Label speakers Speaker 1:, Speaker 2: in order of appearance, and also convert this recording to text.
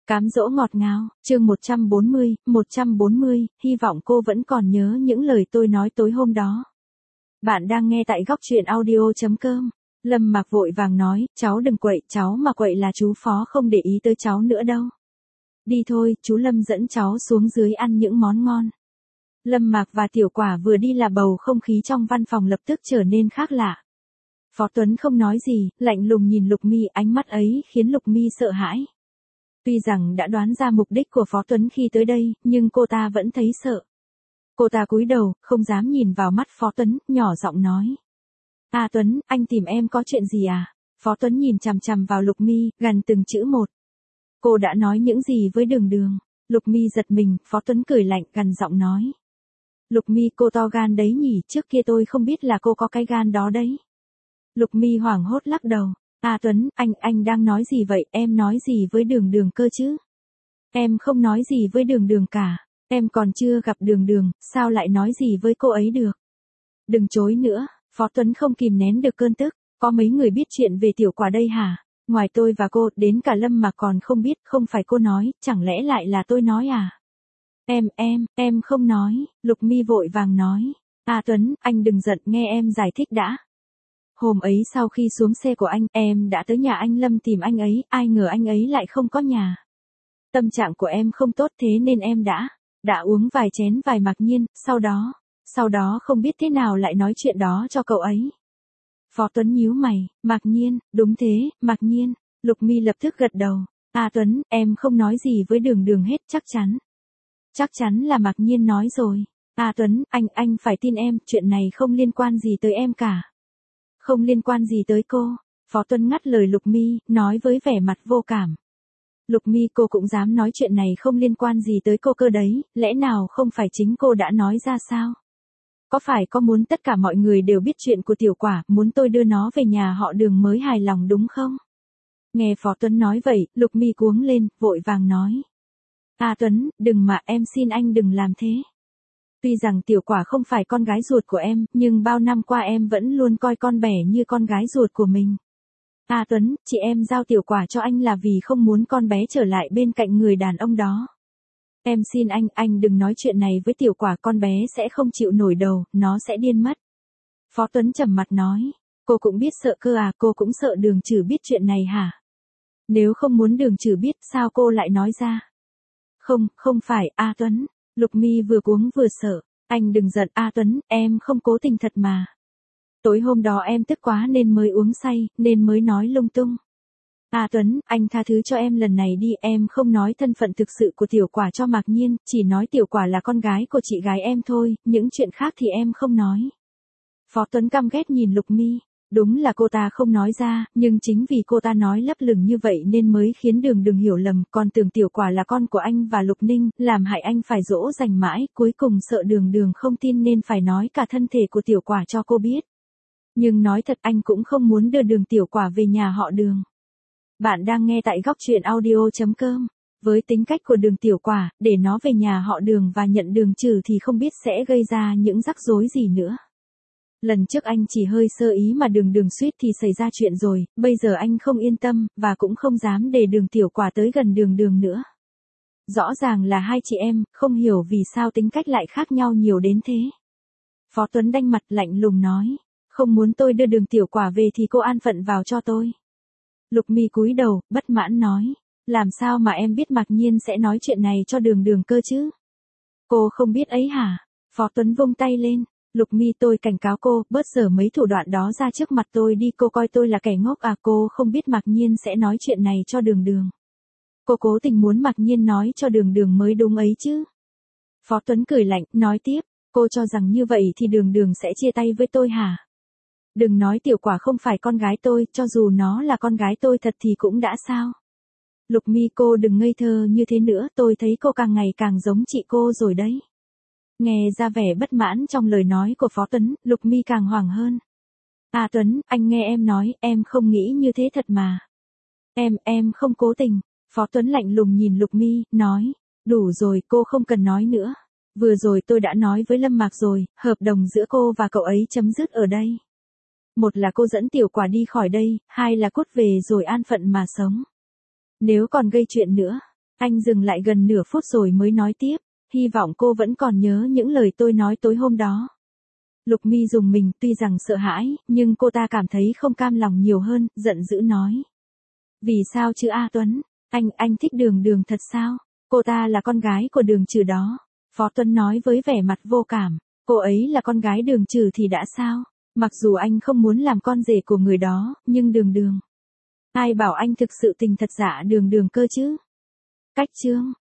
Speaker 1: Cám dỗ ngọt ngào, chương 140, hy vọng cô vẫn còn nhớ những lời tôi nói tối hôm đó. Bạn đang nghe tại góc truyện audio.com. Lâm Mạc vội vàng nói, cháu đừng quậy, cháu mà quậy là chú Phó không để ý tới cháu nữa đâu. Đi thôi, chú Lâm dẫn cháu xuống dưới ăn những món ngon. Lâm Mạc và Tiểu Quả vừa đi là bầu không khí trong văn phòng lập tức trở nên khác lạ. Phó Tuấn không nói gì, lạnh lùng nhìn Lục Mi, ánh mắt ấy khiến Lục Mi sợ hãi. Tuy rằng đã đoán ra mục đích của Phó Tuấn khi tới đây, nhưng cô ta vẫn thấy sợ. Cô ta cúi đầu, không dám nhìn vào mắt Phó Tuấn, nhỏ giọng nói. À Tuấn, anh tìm em có chuyện gì à? Phó Tuấn nhìn chằm chằm vào Lục Mi, gần từng chữ một. Cô đã nói những gì với Đường Đường? Lục Mi giật mình, Phó Tuấn cười lạnh, gần giọng nói. Lục Mi, cô to gan đấy nhỉ, trước kia tôi không biết là cô có cái gan đó đấy. Lục Mi hoảng hốt lắc đầu. À Tuấn, anh đang nói gì vậy, em nói gì với Đường Đường cơ chứ? Em không nói gì với Đường Đường cả, em còn chưa gặp Đường Đường, sao lại nói gì với cô ấy được? Đừng chối nữa, Phó Tuấn không kìm nén được cơn tức, có mấy người biết chuyện về Tiểu Quả đây hả? Ngoài tôi và cô, đến cả Lâm mà còn không biết, không phải cô nói, chẳng lẽ lại là tôi nói à? Em không nói, Lục Mi vội vàng nói. À Tuấn, anh đừng giận, nghe em giải thích đã. Hôm ấy sau khi xuống xe của anh, em đã tới nhà anh Lâm tìm anh ấy, ai ngờ anh ấy lại không có nhà. Tâm trạng của em không tốt thế nên em đã uống vài chén vài Mạc Nhiên, sau đó không biết thế nào lại nói chuyện đó cho cậu ấy. Phó Tuấn nhíu mày, Mạc Nhiên, đúng thế, Mạc Nhiên. Lục Mi lập tức gật đầu. À Tuấn, em không nói gì với Đường Đường hết, chắc chắn. Chắc chắn là Mạc Nhiên nói rồi. À Tuấn, anh phải tin em, chuyện này không liên quan gì tới em cả. Không liên quan gì tới cô. Phó Tuấn ngắt lời Lục Mi, nói với vẻ mặt vô cảm. Lục Mi, cô cũng dám nói chuyện này không liên quan gì tới cô cơ đấy, lẽ nào không phải chính cô đã nói ra sao? Có phải có muốn tất cả mọi người đều biết chuyện của Tiểu Quả, muốn tôi đưa nó về nhà họ Đường mới hài lòng đúng không? Nghe Phó Tuấn nói vậy, Lục Mi cuống lên, vội vàng nói. À Tuấn, đừng mà, em xin anh đừng làm thế. Tuy rằng Tiểu Quả không phải con gái ruột của em, nhưng bao năm qua em vẫn luôn coi con bẻ như con gái ruột của mình. À Tuấn, chị em giao Tiểu Quả cho anh là vì không muốn con bé trở lại bên cạnh người đàn ông đó. Em xin anh đừng nói chuyện này với Tiểu Quả, con bé sẽ không chịu nổi đầu, nó sẽ điên mất. Phó Tuấn trầm mặt nói, cô cũng biết sợ cơ à, cô cũng sợ Đường Trừ biết chuyện này hả? Nếu không muốn Đường Trừ biết, sao cô lại nói ra? Không phải, A Tuấn. Lục Mi vừa cuống vừa sợ. Anh đừng giận, A Tuấn, em không cố tình thật mà. Tối hôm đó em tức quá nên mới uống say, nên mới nói lung tung. A Tuấn, anh tha thứ cho em lần này đi, em không nói thân phận thực sự của Tiểu Quả cho Mạc Nhiên, chỉ nói Tiểu Quả là con gái của chị gái em thôi, những chuyện khác thì em không nói. Phó Tuấn căm ghét nhìn Lục Mi. Đúng là cô ta không nói ra, nhưng chính vì cô ta nói lấp lửng như vậy nên mới khiến Đường Đường hiểu lầm, còn tưởng Tiểu Quả là con của anh và Lục Ninh, làm hại anh phải dỗ dành mãi, cuối cùng sợ Đường Đường không tin nên phải nói cả thân thể của Tiểu Quả cho cô biết. Nhưng nói thật, anh cũng không muốn đưa Tiểu Quả về nhà họ Đường. Bạn đang nghe tại góc truyện audio.com. Với tính cách của Tiểu Quả, để nó về nhà họ Đường và nhận Đường Trừ thì không biết sẽ gây ra những rắc rối gì nữa. Lần trước anh chỉ hơi sơ ý mà Đường suýt thì xảy ra chuyện rồi, bây giờ anh không yên tâm, và cũng không dám để Tiểu Quả tới gần Đường nữa. Rõ ràng là hai chị em, không hiểu vì sao tính cách lại khác nhau nhiều đến thế. Phó Tuấn đanh mặt lạnh lùng nói, không muốn tôi đưa Tiểu Quả về thì cô an phận vào cho tôi. Lục Mi cúi đầu, bất mãn nói, làm sao mà em biết Mạc Nhiên sẽ nói chuyện này cho Đường cơ chứ? Cô không biết ấy hả? Phó Tuấn vung tay lên. Lục Mi, tôi cảnh cáo cô, bớt giở mấy thủ đoạn đó ra trước mặt tôi đi, cô coi tôi là kẻ ngốc à? Cô không biết Mạc Nhiên sẽ nói chuyện này cho Đường. Cô cố tình muốn Mạc Nhiên nói cho Đường mới đúng ấy chứ. Phó Tuấn cười lạnh, nói tiếp, cô cho rằng như vậy thì Đường sẽ chia tay với tôi hả? Đừng nói Tiểu Quả không phải con gái tôi, cho dù nó là con gái tôi thật thì cũng đã sao? Lục Mi, cô đừng ngây thơ như thế nữa, tôi thấy cô càng ngày càng giống chị cô rồi đấy. Nghe ra vẻ bất mãn trong lời nói của Phó Tuấn, Lục Mi càng hoảng hơn. À Tuấn, anh nghe em nói, em không nghĩ như thế thật mà. Em không cố tình. Phó Tuấn lạnh lùng nhìn Lục Mi, nói, đủ rồi, cô không cần nói nữa. Vừa rồi tôi đã nói với Lâm Mạc rồi, hợp đồng giữa cô và cậu ấy chấm dứt ở đây. Một là cô dẫn Tiểu Quả đi khỏi đây, hai là cút về rồi an phận mà sống. Nếu còn gây chuyện nữa, Anh dừng lại gần nửa phút rồi mới nói tiếp, hy vọng cô vẫn còn nhớ những lời tôi nói tối hôm đó. Lục Mi rùng mình, tuy rằng sợ hãi, nhưng cô ta cảm thấy không cam lòng nhiều hơn, giận dữ nói. Vì sao chứ A Tuấn, anh thích Đường Đường thật sao? Cô ta là con gái của Đường Trừ đó. Phó Tuấn nói với vẻ mặt vô cảm, cô ấy là con gái Đường Trừ thì đã sao? Mặc dù anh không muốn làm con rể của người đó, nhưng Đường Đường. Ai bảo anh thực sự tình thật dạ Đường Đường cơ chứ? Cách chương